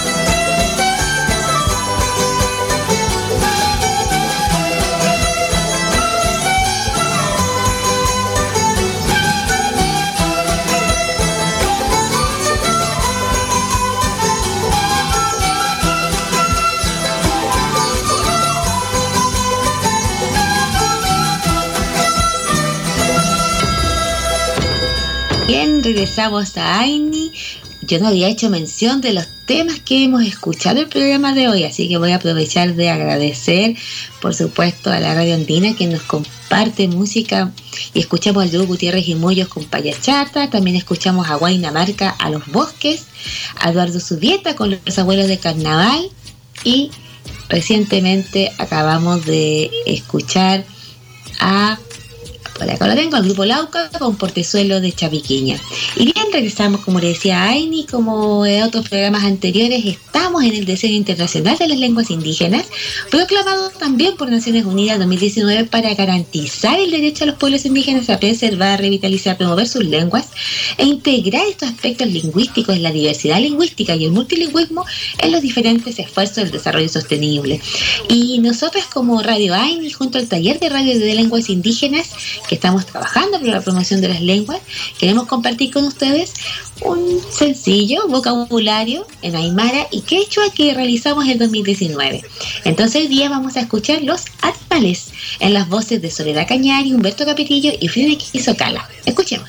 Bien, regresamos a Aini. Yo no había hecho mención de los temas que hemos escuchado en el programa de hoy, así que voy a aprovechar de agradecer, por supuesto, a la Radio Andina que nos comparte música, y escuchamos al dúo Gutiérrez y Moyos con Payachata. También escuchamos a Huayna Marca, A los Bosques, a Eduardo Subieta con Los Abuelos de Carnaval, y recientemente acabamos de escuchar a, por acá lo tengo, al Grupo Lauca con Portezuelo de Chapiquiña. Y bien, regresamos, como le decía Aini, como en otros programas anteriores, estamos en el Deseo Internacional de las Lenguas Indígenas, proclamado también por Naciones Unidas dos mil diecinueve para garantizar el derecho a los pueblos indígenas a preservar, revitalizar, promover sus lenguas e integrar estos aspectos lingüísticos, la diversidad lingüística y el multilingüismo en los diferentes esfuerzos del desarrollo sostenible. Y nosotros, como Radio Aini, junto al Taller de Radio de Lenguas Indígenas, que estamos trabajando por la promoción de las lenguas, queremos compartir con ustedes un sencillo vocabulario en aymara y quechua que realizamos en dos mil diecinueve. Entonces hoy día vamos a escuchar los animales en las voces de Soledad Cañari, Humberto Capetillo y Frida Quisocala. Escuchemos.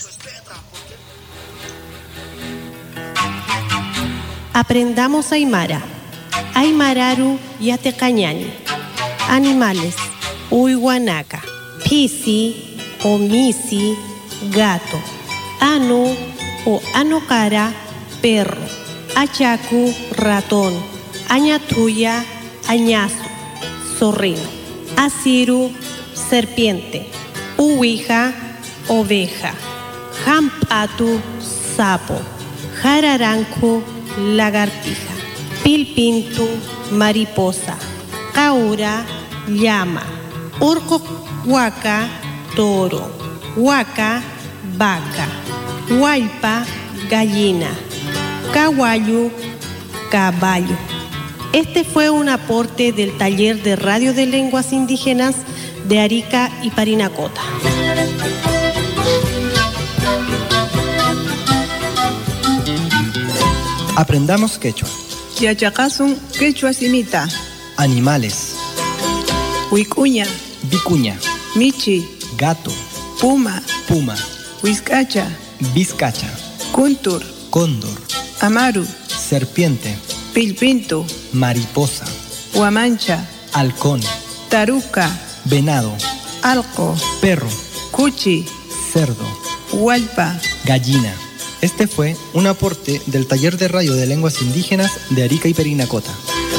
Aprendamos aymara. Aymararu yatecañani. Animales. Uyguanaca. Pisi o misi, gato. Anu o anocara, perro. Achacu, ratón. Añatuya, añazo, zorrino. Asiru, serpiente. Uwija, oveja. Jampatu, sapo. Jararancu, lagartija. Pilpintu, mariposa. Caura, llama. Orco, huaca, toro. Huaca, vaca. Huaypa, gallina. Caguayu, caballo. Este fue un aporte del taller de radio de lenguas indígenas de Arica y Parinacota. Aprendamos quechua. Yachakasun quechua simita. Animales. Huicuña. Vicuña. Michi. Gato. Puma. Puma. Huizcacha. Vizcacha. Kuntur. Cóndor. Amaru. Serpiente. Pilpinto. Mariposa. Huamancha. Halcón. Taruca. Venado. Alco. Perro. Cuchi. Cerdo. Hualpa. Gallina. Este fue un aporte del taller de radio de lenguas indígenas de Arica y Parinacota.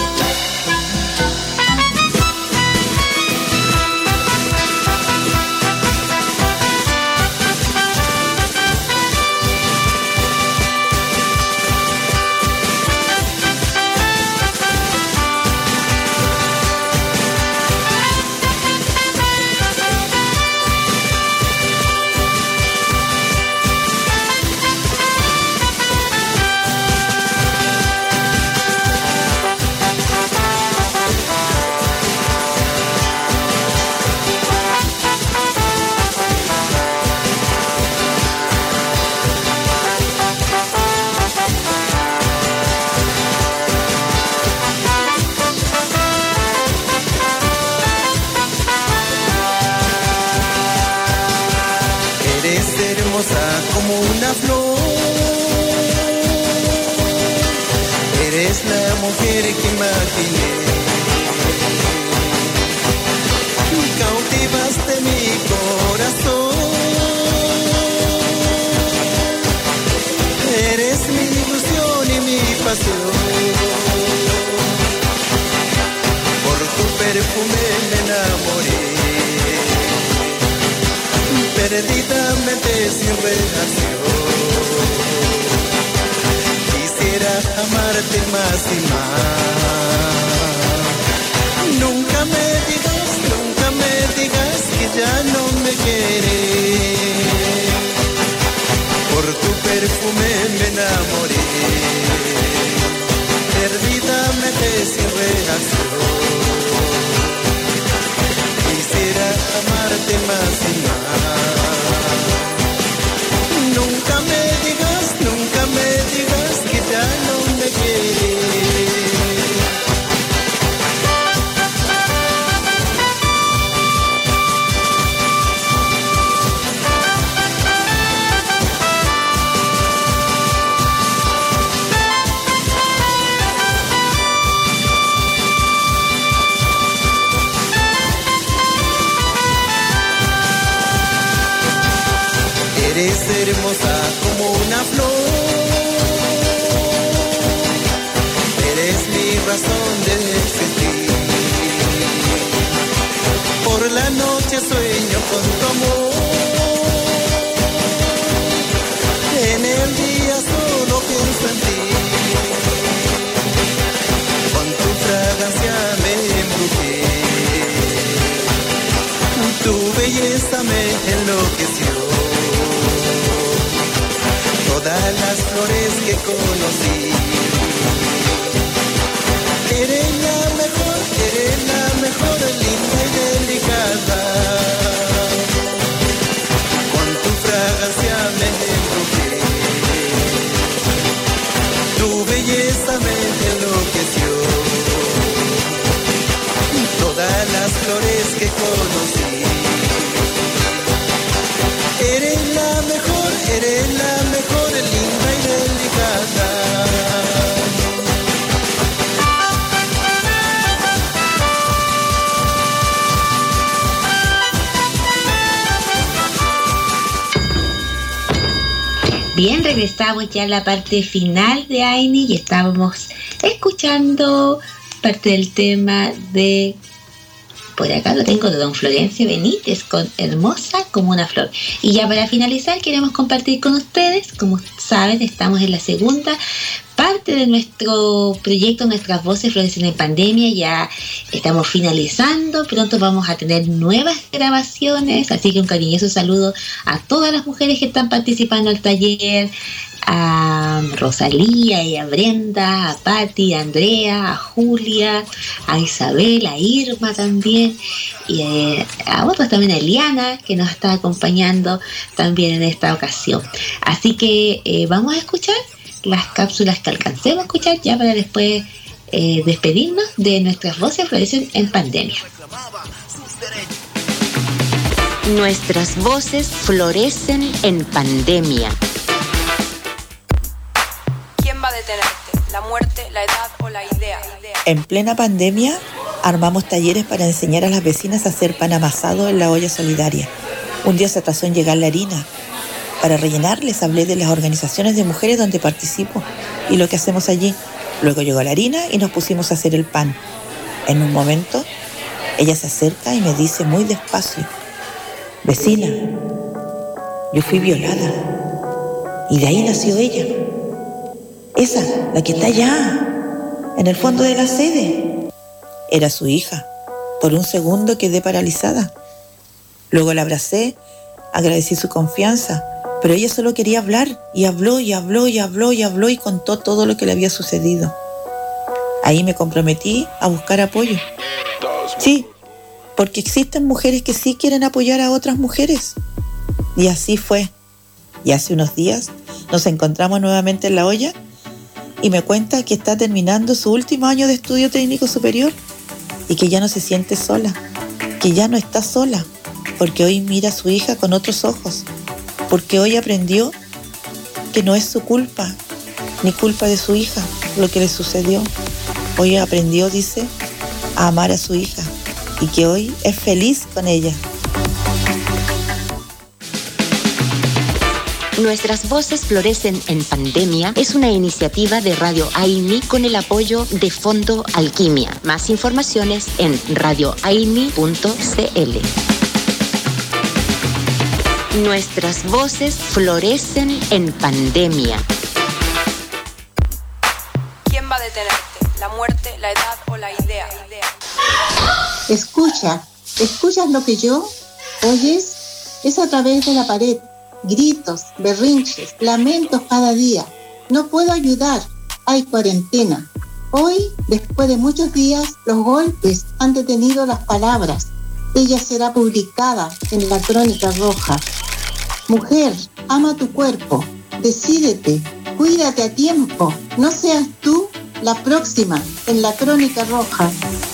Bien, regresamos ya a la parte final de Aini y estábamos escuchando parte del tema de, por acá lo tengo, de don Florencio Benítez con Hermosa como una flor. Y ya para finalizar queremos compartir con ustedes, como saben, estamos en la segunda parte de nuestro proyecto Nuestras Voces Florecen en Pandemia. Ya estamos finalizando, pronto vamos a tener nuevas grabaciones, así que un cariñoso saludo a todas las mujeres que están participando al taller, a Rosalía y a Brenda, a Patti, a Andrea, a Julia, a Isabel, a Irma también, y eh, a otros también, a Eliana, que nos está acompañando también en esta ocasión. Así que eh, vamos a escuchar las cápsulas que alcancemos a escuchar ya para después eh, despedirnos de Nuestras Voces Florecen en Pandemia. Nuestras voces florecen en pandemia. ¿Quién va a detenerte? ¿La muerte, la edad o la idea? En plena pandemia, armamos talleres para enseñar a las vecinas a hacer pan amasado en la olla solidaria. Un día se atrasó en llegar la harina. Para rellenar, les hablé de las organizaciones de mujeres donde participo y lo que hacemos allí. Luego llegó la harina y nos pusimos a hacer el pan. En un momento, ella se acerca y me dice muy despacio: vecina, yo fui violada. Y de ahí nació ella. Esa, la que está allá, en el fondo de la sede. Era su hija. Por un segundo quedé paralizada. Luego la abracé, agradecí su confianza, pero ella solo quería hablar, y habló, y habló, y habló, y habló, y contó todo lo que le había sucedido. Ahí me comprometí a buscar apoyo. Sí, porque existen mujeres que sí quieren apoyar a otras mujeres. Y así fue. Y hace unos días nos encontramos nuevamente en la olla y me cuenta que está terminando su último año de estudio técnico superior y que ya no se siente sola, que ya no está sola, porque hoy mira a su hija con otros ojos, porque hoy aprendió que no es su culpa, ni culpa de su hija, lo que le sucedió. Hoy aprendió, dice, a amar a su hija, y que hoy es feliz con ella. Nuestras voces florecen en pandemia es una iniciativa de Radio AINI con el apoyo de Fondo Alquimia. Más informaciones en radio aini punto c l. Nuestras voces florecen en pandemia. ¿Quién va a detenerte? ¿La muerte, la edad o la idea? Escucha, ¿escuchas lo que yo oyes? Es a través de la pared, gritos, berrinches, lamentos cada día. No puedo ayudar, hay cuarentena. Hoy, después de muchos días, los golpes han detenido las palabras. Ella será publicada en la Crónica Roja. Mujer, ama tu cuerpo, decídete, cuídate a tiempo. No seas tú la próxima en la Crónica Roja.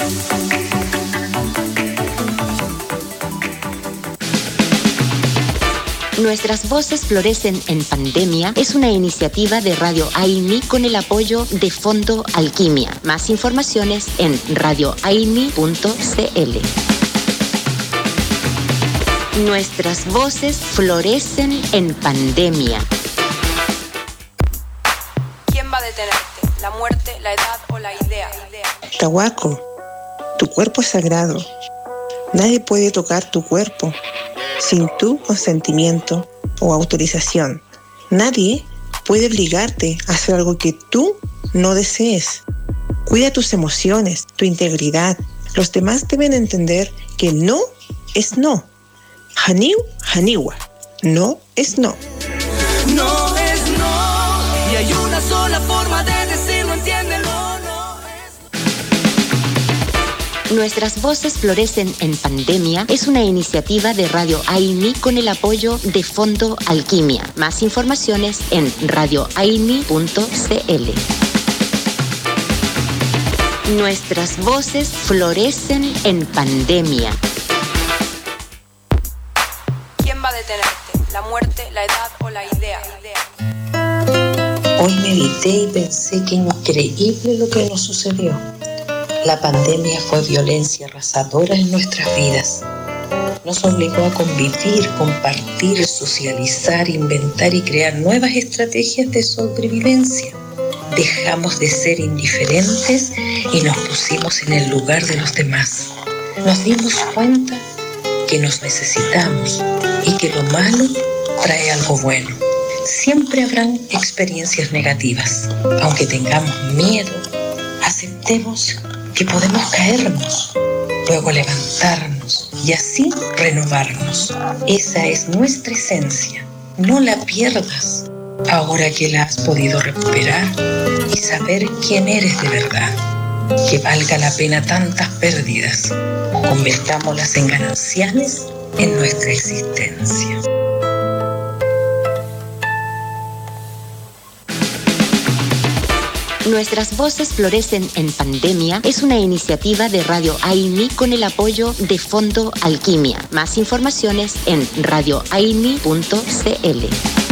Nuestras voces florecen en pandemia es una iniciativa de Radio AINI con el apoyo de Fondo Alquimia. Más informaciones en radio aini punto c l. Nuestras voces florecen en pandemia. ¿Quién va a detenerte? ¿La muerte, la edad o la idea? Tahuaco, tu cuerpo es sagrado. Nadie puede tocar tu cuerpo sin tu consentimiento o autorización. Nadie puede obligarte a hacer algo que tú no desees. Cuida tus emociones, tu integridad. Los demás deben entender que no es no. Haniu, haniwa. No es no. No es no. Y hay una sola forma de decirlo, entiéndelo. Nuestras voces florecen en pandemia es una iniciativa de Radio AINI con el apoyo de Fondo Alquimia. Más informaciones en radio aini punto c l. Nuestras voces florecen en pandemia. ¿Quién va a detenerte? ¿La muerte, la edad o la idea? Hoy medité y pensé que increíble lo que nos sucedió. La pandemia fue violencia arrasadora en nuestras vidas. Nos obligó a convivir, compartir, socializar, inventar y crear nuevas estrategias de sobrevivencia. Dejamos de ser indiferentes y nos pusimos en el lugar de los demás. Nos dimos cuenta que nos necesitamos y que lo malo trae algo bueno. Siempre habrán experiencias negativas. Aunque tengamos miedo, aceptemos que podemos caernos, luego levantarnos y así renovarnos. Esa es nuestra esencia. No la pierdas. ahora que la has podido recuperar y saber quién eres de verdad. Que valga la pena tantas pérdidas. Convertámoslas en gananciales en nuestra existencia. Nuestras voces florecen en pandemia es una iniciativa de Radio AINI con el apoyo de Fondo Alquimia. Más informaciones en radio aini punto c l.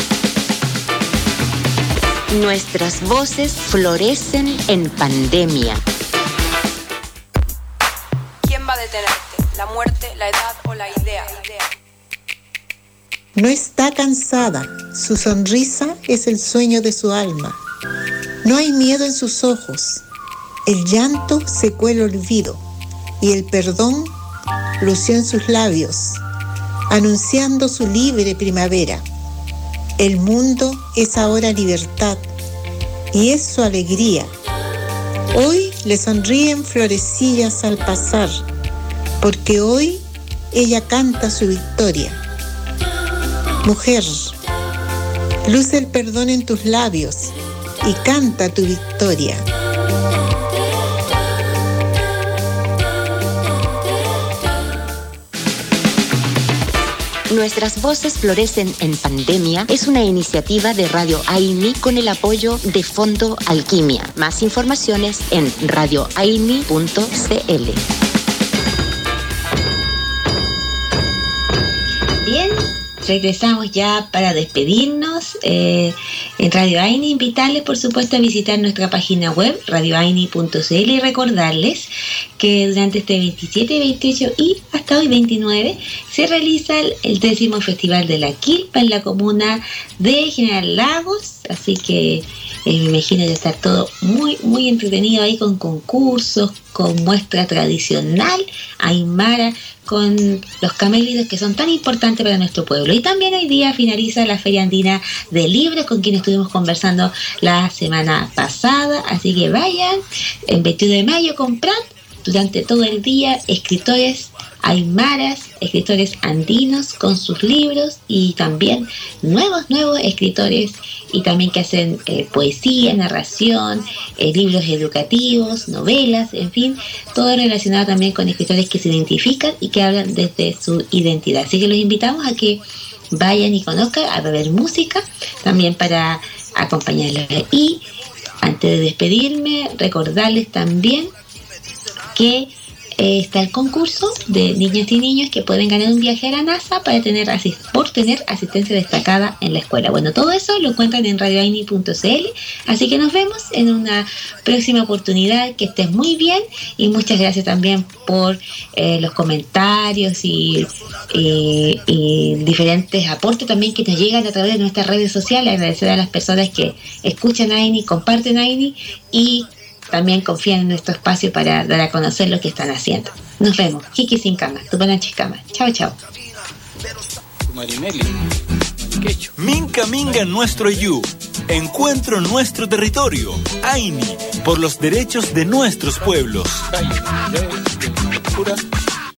Nuestras voces florecen en pandemia. ¿Quién va a detenerte? ¿La muerte, la edad o la idea? No está cansada, su sonrisa es el sueño de su alma. No hay miedo en sus ojos, el llanto secó el olvido y el perdón lució en sus labios, anunciando su libre primavera. El mundo es ahora libertad y es su alegría. Hoy le sonríen florecillas al pasar, porque hoy ella canta su victoria. Mujer, luce el perdón en tus labios y canta tu victoria. Nuestras voces florecen en pandemia es una iniciativa de Radio AINI con el apoyo de Fondo Alquimia. Más informaciones en radio aini punto c l. Bien, regresamos ya para despedirnos. Eh, en Radio AINI, invitarles por supuesto a visitar nuestra página web radio aini punto c l y recordarles que durante este veintisiete, veintiocho y hasta hoy veintinueve se realiza el, el décimo Festival de la Quilpa en la comuna de General Lagos, así que eh, me imagino que está todo muy muy entretenido ahí con concursos, con muestra tradicional aymara, con los camélidos que son tan importantes para nuestro pueblo. Y también hoy día finaliza la Feria Andina de Libros, con quien estuvimos conversando la semana pasada, así que vayan en veintiuno de mayo a comprar durante todo el día escritores aymaras, escritores andinos con sus libros, y también nuevos, nuevos escritores y también que hacen eh, poesía, narración, eh, libros educativos, novelas, en fin, todo relacionado también con escritores que se identifican y que hablan desde su identidad. Así que los invitamos a que vayan y conozcan, a beber música también para acompañarlos. Y antes de despedirme, recordarles también que eh, está el concurso de niñas y niños que pueden ganar un viaje a la NASA para tener asist- por tener asistencia destacada en la escuela. Bueno, todo eso lo encuentran en radio aini punto c l, así que nos vemos en una próxima oportunidad. Que estés muy bien y muchas gracias también por eh, los comentarios y, y, y diferentes aportes también que nos llegan a través de nuestras redes sociales. Agradecer a las personas que escuchan AINI, comparten AINI y también confían en nuestro espacio para dar a conocer lo que están haciendo. Nos vemos. Chiqui sin cama, Tupananchis-cama. Chao, chao. Minca Minga nuestro yu. Encuentro nuestro territorio. AINI, por los derechos de nuestros pueblos.